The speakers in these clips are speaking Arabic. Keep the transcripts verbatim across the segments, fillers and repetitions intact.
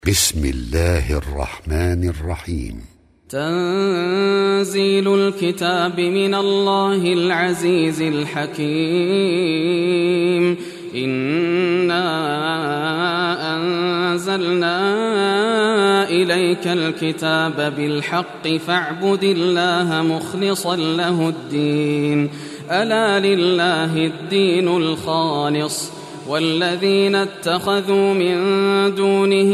بسم الله الرحمن الرحيم. تنزيل الكتاب من الله العزيز الحكيم. إنا أنزلنا إليك الكتاب بالحق فاعبد الله مخلصا له الدين. ألا لله الدين الخالص والذين اتخذوا من دونه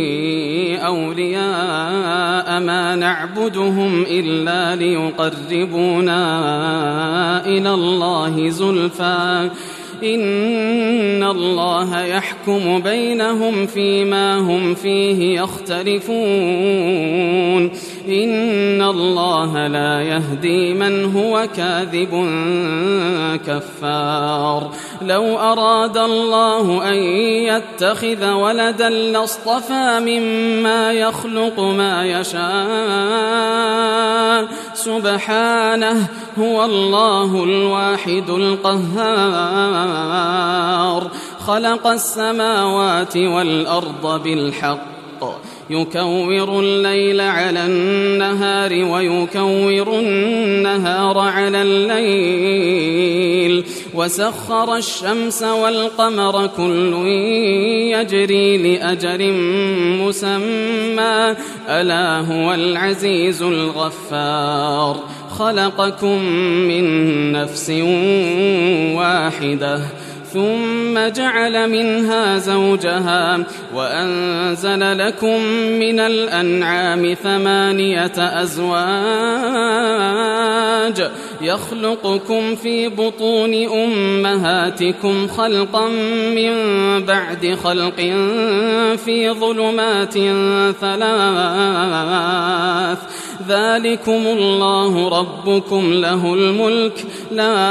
أولياء ما نعبدهم إلا ليقربونا إلى الله زلفى إن الله يحكم بينهم فيما هم فيه يختلفون. إن الله لا يهدي من هو كاذب كفار. لو أراد الله أن يتخذ ولدا لاصطفى مما يخلق ما يشاء سبحانه هو الله الواحد القهار. خلق السماوات والأرض بالحق يكور الليل على النهار ويكور النهار على الليل وسخر الشمس والقمر كل يجري لأجل مسمى ألا هو العزيز الغفار. خلقكم من نفس واحدة ثم جعل منها زوجها وأنزل لكم من الأنعام ثمانية أزواج يخلقكم في بطون أمهاتكم خلقا من بعد خلق في ظلمات ثلاث ذلكم الله ربكم له الملك لا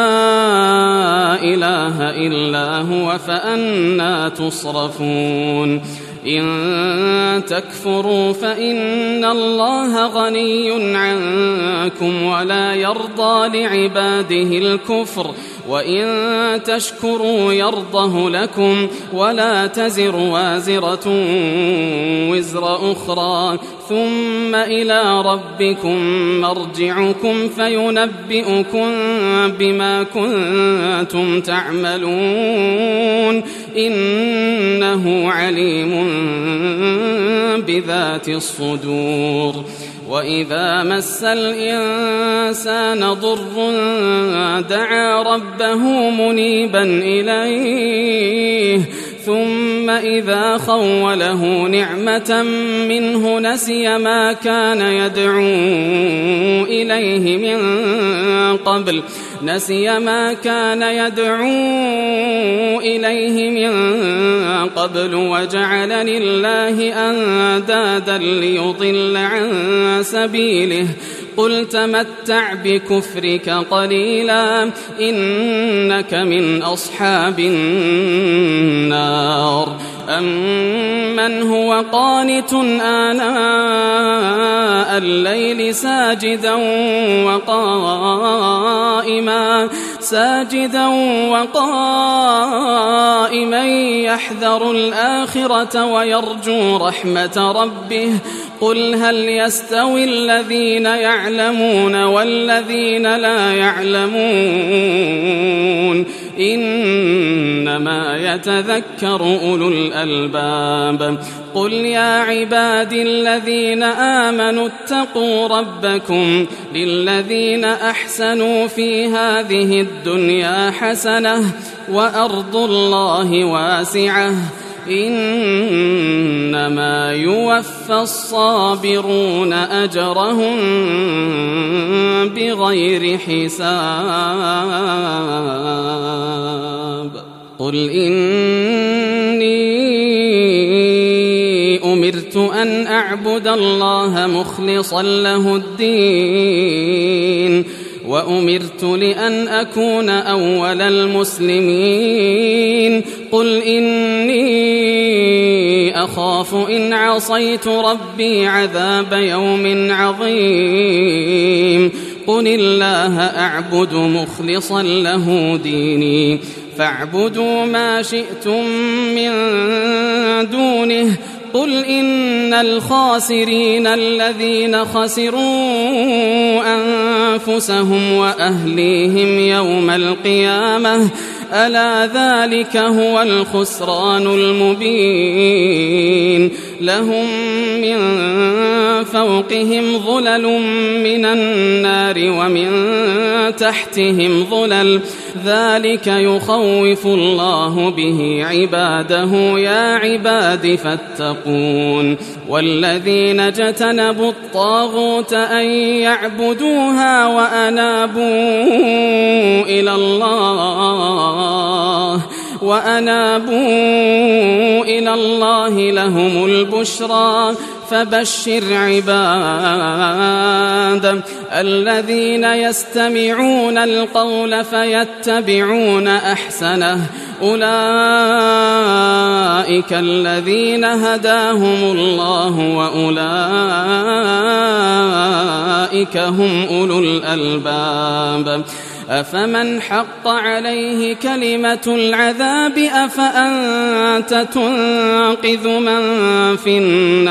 إله إلا هو فأنى تصرفون. إن تكفروا فإن الله غني عنكم ولا يرضى لعباده الكفر وإن تشكروا يرضه لكم ولا تزر وازرة وزر أخرى ثم إلى ربكم مرجعكم فينبئكم بما كنتم تعملون إنه عليم بذات الصدور. وإذا مس الإنسان ضر دعا ربه منيبا إليه ثم إذا خوله نعمة منه نسي ما كان يدعو إليه من قبل نسي ما كان يدعو إليه من قبل وجعل لله أندادا ليضل عن سبيله قل تمتع بكفرك قليلا إنك من أصحاب النار. أمن هو قانت آناء الليل ساجدا وقائما ساجدا وقائما يحذر الآخرة ويرجو رحمة ربه قل هل يستوي الذين يعلمون والذين لا يعلمون إنما يتذكر أولو الألباب. قل يا عبادي الذين آمنوا اتقوا ربكم للذين أحسنوا في هذه الدنيا حسنة وأرض الله واسعة إنما يوفى الصابرون أجرهم بغير حساب. قل إني أمرت أن أعبد الله مخلصا له الدين وأمرت لأن أكون أول المسلمين. قل إني أخاف إن عصيت ربي عذاب يوم عظيم. قل الله أعبد مخلصا له ديني فاعبدوا ما شئتم من دونه قل إن الخاسرين الذين خسروا أنفسهم وأهليهم يوم القيامة ألا ذلك هو الخسران المبين لهم من فوقهم ظلل من النار ومن تحتهم ظلل ذلك يخوف الله به عباده يا عباد فاتقون والذين اجتنبوا الطاغوت أن يعبدوها وأنابوا إلى الله وأنابوا إلى الله لهم البشرى فبشر عباد الذين يستمعون القول فيتبعون أحسنه أولئك الذين هداهم الله وأولئك هم أولو الألباب أفمن حق عليه كلمة العذاب أفأنت تنقذ من في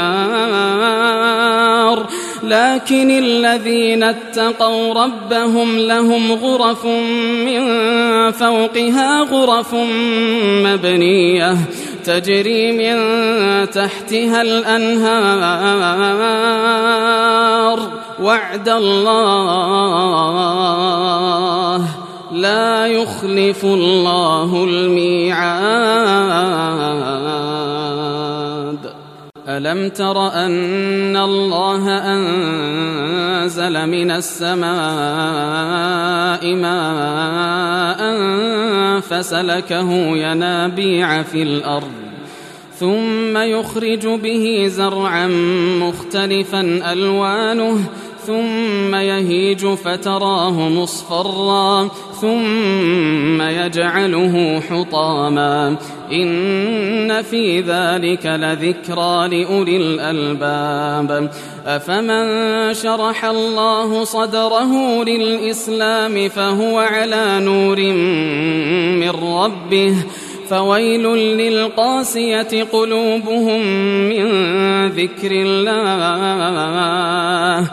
النار لكن الذين اتقوا ربهم لهم غرف من فوقها غرف مبنية تجري من تحتها الأنهار وعد الله لا يخلف الله الميعاد ألم تر أن الله أنزل من السماء ماء فسلكه ينابيع في الأرض ثم يخرج به زرعا مختلفا ألوانه ثم يهيج فتراه مصفرا ثم يجعله حطاما إن في ذلك لذكرى لأولي الألباب أفمن شرح الله صدره للإسلام فهو على نور من ربه فويل للقاسية قلوبهم من ذكر الله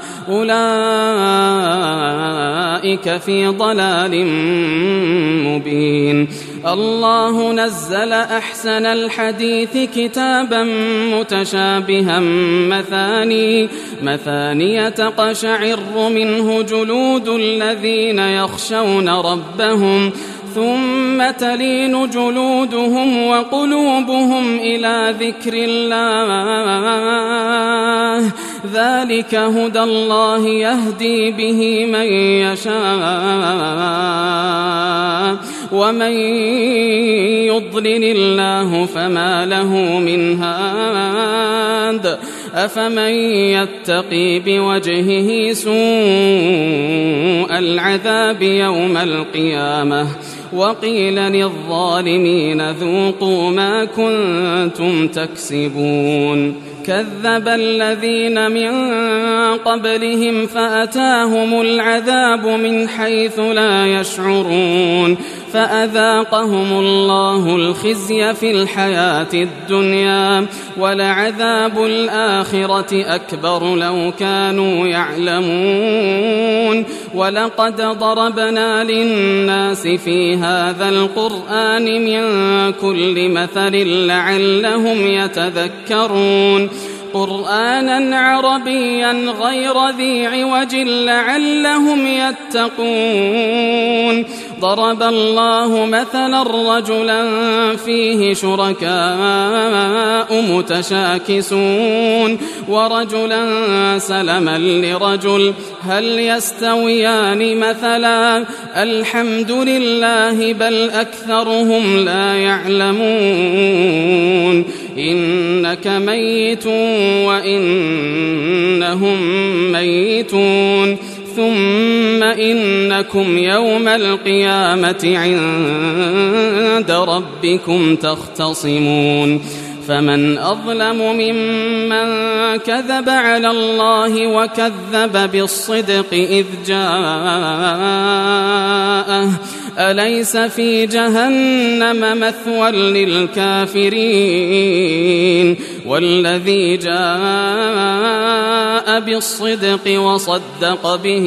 أولئك في ضلال مبين الله نزل أحسن الحديث كتابا متشابها مثاني مثانية تقشعر منه جلود الذين يخشون ربهم ثم تلين جلودهم وقلوبهم إلى ذكر الله ذلك هدى الله يهدي به من يشاء ومن يضلل الله فما له من هاد أفمن يتقي بوجهه سوء العذاب يوم القيامة وقيل للظالمين ذوقوا ما كنتم تكسبون كذب الذين من قبلهم فأتاهم العذاب من حيث لا يشعرون فأذاقهم الله الخزي في الحياة الدنيا ولعذاب الآخرة أكبر لو كانوا يعلمون ولقد ضربنا للناس في هذا القرآن من كل مثل لعلهم يتذكرون قرآنا عربيا غير ذي عوج لعلهم يتقون ضرب الله مثلا رجلا فيه شركاء متشاكسون ورجلا سلما لرجل هل يستويان مثلا الحمد لله بل أكثرهم لا يعلمون إنك ميت وإنهم ميتون ثم إنكم يوم القيامة عند ربكم تختصمون فمن أظلم ممن كذب على الله وكذب بالصدق إذ جاءه أليس في جهنم مثوى للكافرين والذي جاء بالصدق وصدق به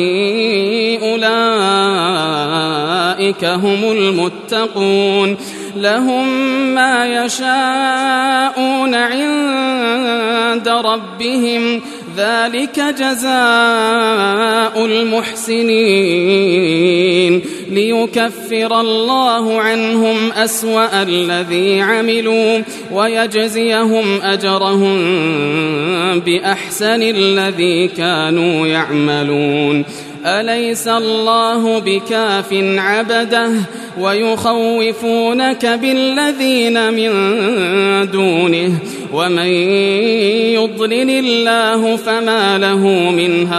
أولئك هم المتقون لهم ما يشاءون عند ربهم ذلك جزاء المحسنين ليكفر الله عنهم أسوأ الذي عملوا ويجزيهم أجرهم بأحسن الذي كانوا يعملون أليس الله بكاف عبده ويخوفونك بالذين من دونه ومن يضلل الله فما له من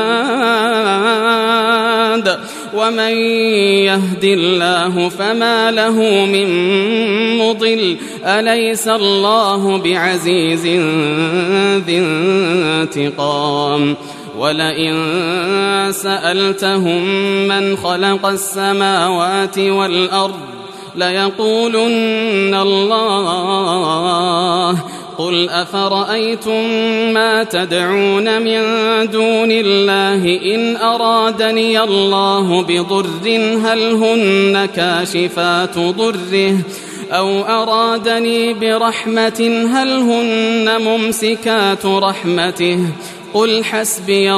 هاد ومن يهد الله فما له من مضل أليس الله بعزيز ذي انتقام ولئن سألتهم من خلق السماوات والأرض ليقولن الله قل أفرأيتم ما تدعون من دون الله إن أرادني الله بضر هل هن كاشفات ضره أو أرادني برحمة هل هن ممسكات رحمته قل حسبي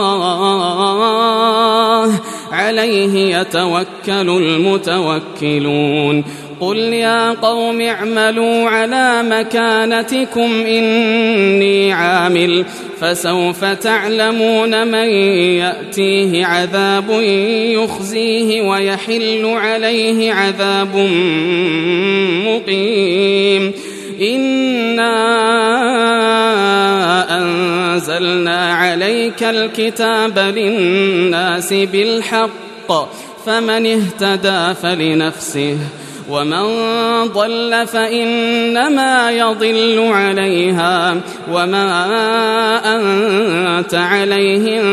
الله عليه يتوكل المتوكلون قل يا قوم اعملوا على مكانتكم إني عامل فسوف تعلمون من يأتيه عذاب يخزيه ويحل عليه عذاب مقيم إنا أنزلنا عليك الكتاب للناس بالحق فمن اهتدى فلنفسه ومن ضل فإنما يضل عليها وما أنت عليهم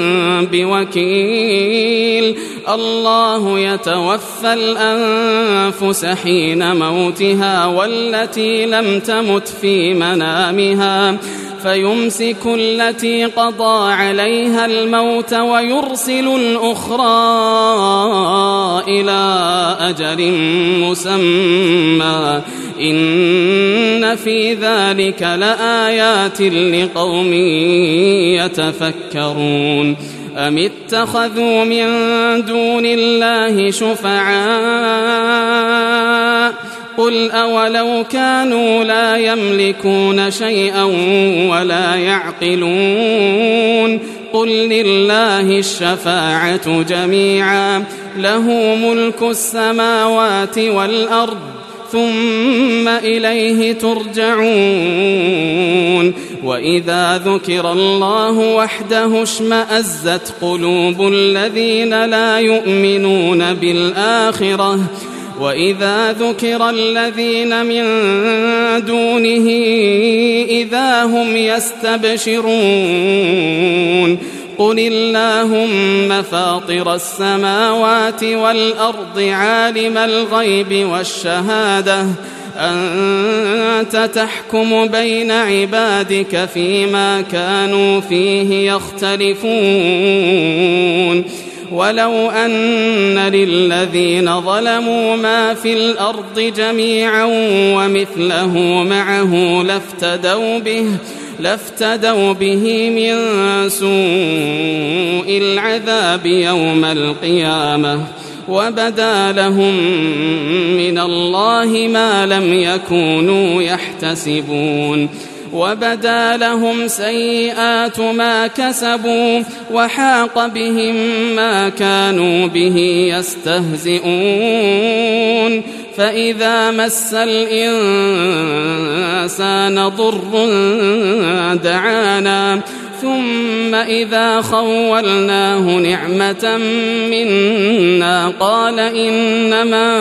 بوكيل الله يتوفى الأنفس حين موتها والتي لم تمت في منامها فيمسك التي قضى عليها الموت ويرسل الأخرى إلى أجل مسمى إن في ذلك لآيات لقوم يتفكرون أم اتخذوا من دون الله شفعاء قل أولو كانوا لا يملكون شيئا ولا يعقلون قل لله الشفاعة جميعا له ملك السماوات والأرض ثم إليه ترجعون وإذا ذكر الله وحده اشمأزت قلوب الذين لا يؤمنون بالآخرة وإذا ذكر الذين من دونه إذا هم يستبشرون قل اللهم فاطر السماوات والأرض عالم الغيب والشهادة أنت تحكم بين عبادك فيما كانوا فيه يختلفون ولو أن للذين ظلموا ما في الأرض جميعا ومثله معه لافتدوا به لافتدوا به من سوء العذاب يوم القيامة وبدا لهم من الله ما لم يكونوا يحتسبون وبدا لهم سيئات ما كسبوا وحاق بهم ما كانوا به يستهزئون فإذا مس الإنسان ضر دعانا ثم إذا خولناه نعمة منا قال إنما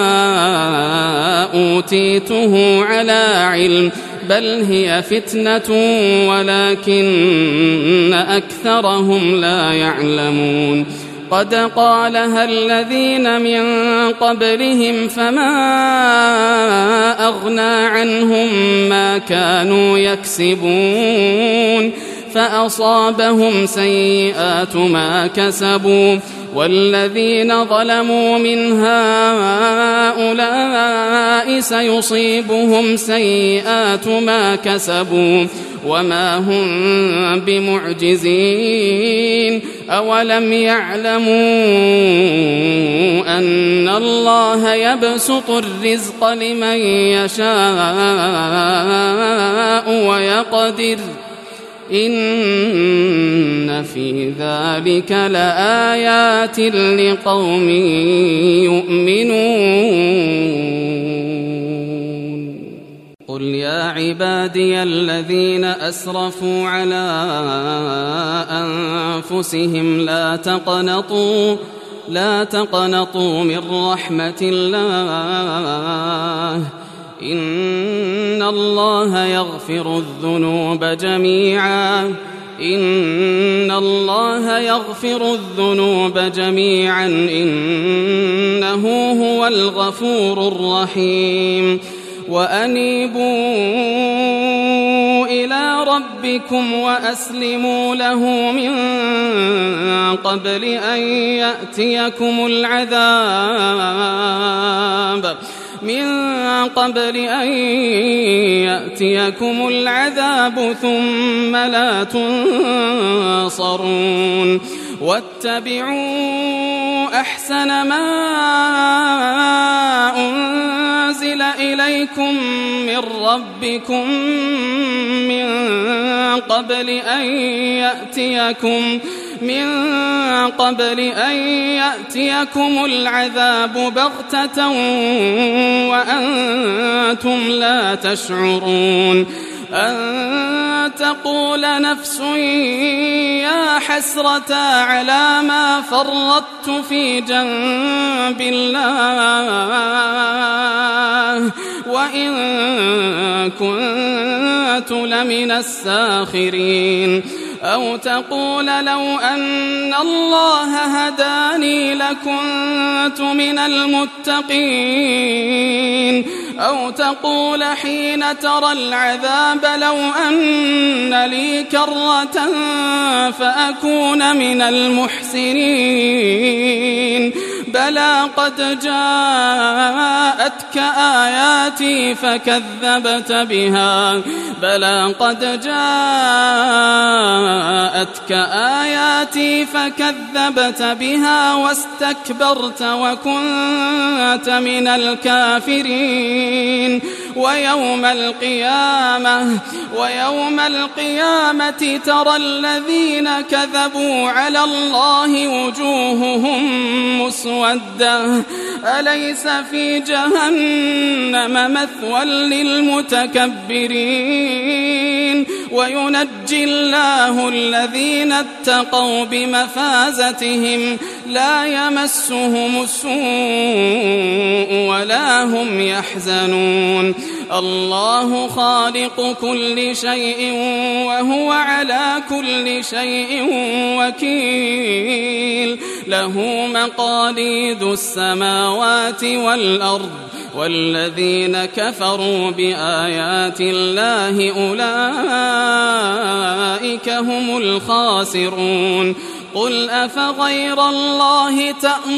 أوتيته على علم بل هي فتنة ولكن أكثرهم لا يعلمون قد قالها الذين من قبلهم فما أغنى عنهم ما كانوا يكسبون فأصابهم سيئات ما كسبوا والذين ظلموا من هؤلاء سيصيبهم سيئات ما كسبوا وما هم بمعجزين أولم يعلموا أن الله يبسط الرزق لمن يشاء ويقدر إن في ذلك لآيات لقوم يؤمنون قل يا عبادي الذين أسرفوا على أنفسهم لا تقنطوا لا تقنطوا من رحمة الله إن الله يغفر الذنوب جميعا إن الله يغفر الذنوب جميعا إنه هو الغفور الرحيم وأنيبوا إلى ربكم وأسلموا له من قبل أن يأتيكم العذاب من قبل أن يأتيكم العذاب ثم لا تنصرون واتبعوا أحسن ما أنزل إليكم من ربكم من قبل أن يأتيكم من قبل أن يأتيكم العذاب بغتة وأنتم لا تشعرون أن تقول نفس يا حسرة على ما فرطت في جنب الله وإن كنت لمن الساخرين أو تقول لو أن الله هداني لكنت من المتقين أو تقول حين ترى العذاب لو أن لي كرة فأكون من المحسنين بلى قد جاءتك آياتي فكذبت بها بلى قد جاءتك آياتي فكذبت بها واستكبرت وكنت من الكافرين ويوم القيامة ويوم القيامة ترى الذين كذبوا على الله وجوههم مسودة أليس في جهنم مثوى للمتكبرين وينجي الله الذين اتقوا بمفازتهم لا يمسهم السوء ولا هم يحزنون الله خالق كل شيء وهو على كل شيء وكيل له مقاليد السماوات والأرض والذين كفروا بآيات الله أولئك هم الخاسرون قل أفغير الله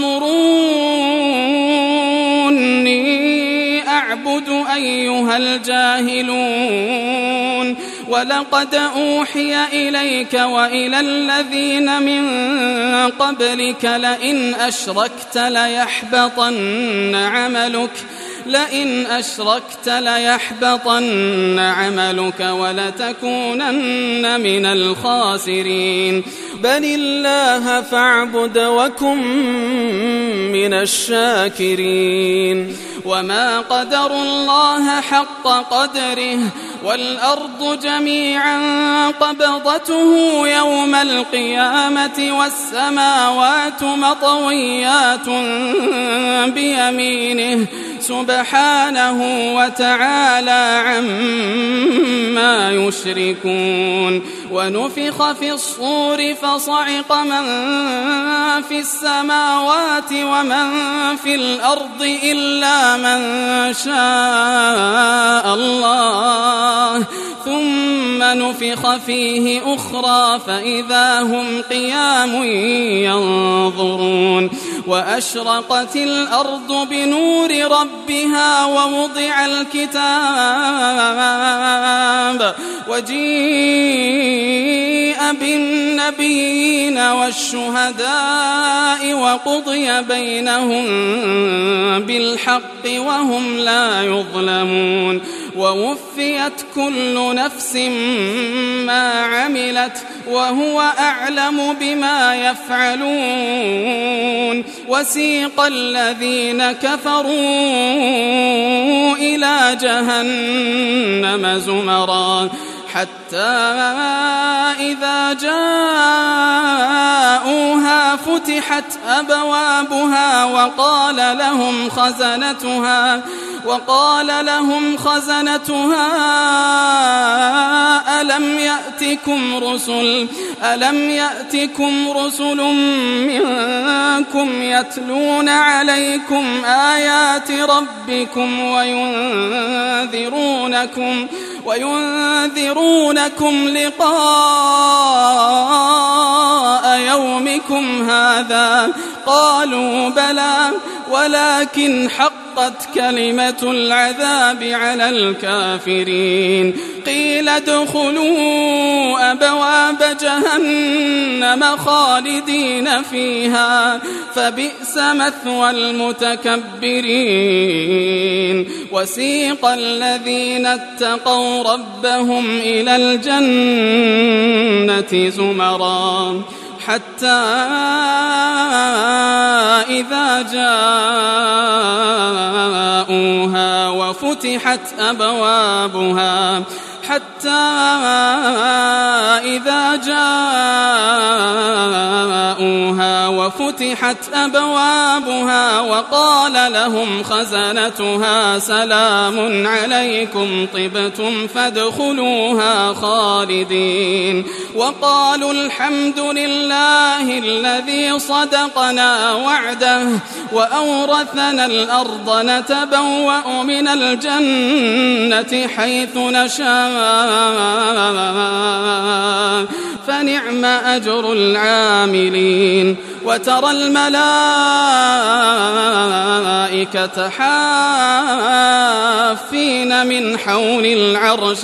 تأمروني أعبد أيها الجاهلون ولقد أوحي إليك وإلى الذين من قبلك لئن أشركت ليحبطن عملك لئن أشركت ليحبطن عملك ولتكونن من الخاسرين بل الله فاعبد وكن من الشاكرين وما قدروا الله حق قدره والأرض جميعا قبضته يوم القيامة والسماوات مطويات بيمينه سبحانه وتعالى عما يشركون. ونفخ في الصور فصعق من في السماوات ومن في الأرض إلا من شاء الله، ثم نفخ فيه أخرى فإذا هم قيام ينظرون. وأشرقت الأرض بنور ربها ووضع الكتاب وجيء بالنبيين والشهداء وقضي بينهم بالحق وهم لا يظلمون. ووفيت كل نفس ما عملت وهو أعلم بما يفعلون. وسيق الذين كفروا إلى جهنم زمرا حتى إذا جاءوها فتحت أبوابها وقال لهم خزنتها وقال لهم خزنتها ألم يأتكم رسل ألم يأتكم رسل منكم يتلون عليكم آيات ربكم وينذرونكم وينذرونكم لقاء يومكم هذا؟ قالوا بلى ولكن حقت كلمة العذاب على الكافرين. قيل ادخلوا أبواب جهنم خالدين فيها فبئس مثوى المتكبرين. وسيق الذين اتقوا ربهم إلى الجنة زمرا حتى إذا جاءوها وفتحت أبوابها حتى إذا جاءوها وفتحت أبوابها وقال لهم خزنتها سلام عليكم طبتم فادخلوها خالدين. وقالوا الحمد لله الذي صدقنا وعده وأورثنا الأرض نتبوأ من الجنة حيث نشاء فنعم أجر العاملين. وترى الملائكة حافين من حول العرش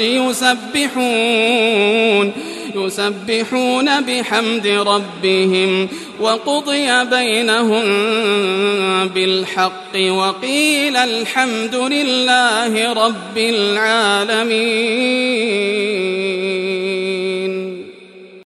يسبحون يسبحون بحمد ربهم وقضي بينهم بالحق وقيل الحمد لله رب العالمين.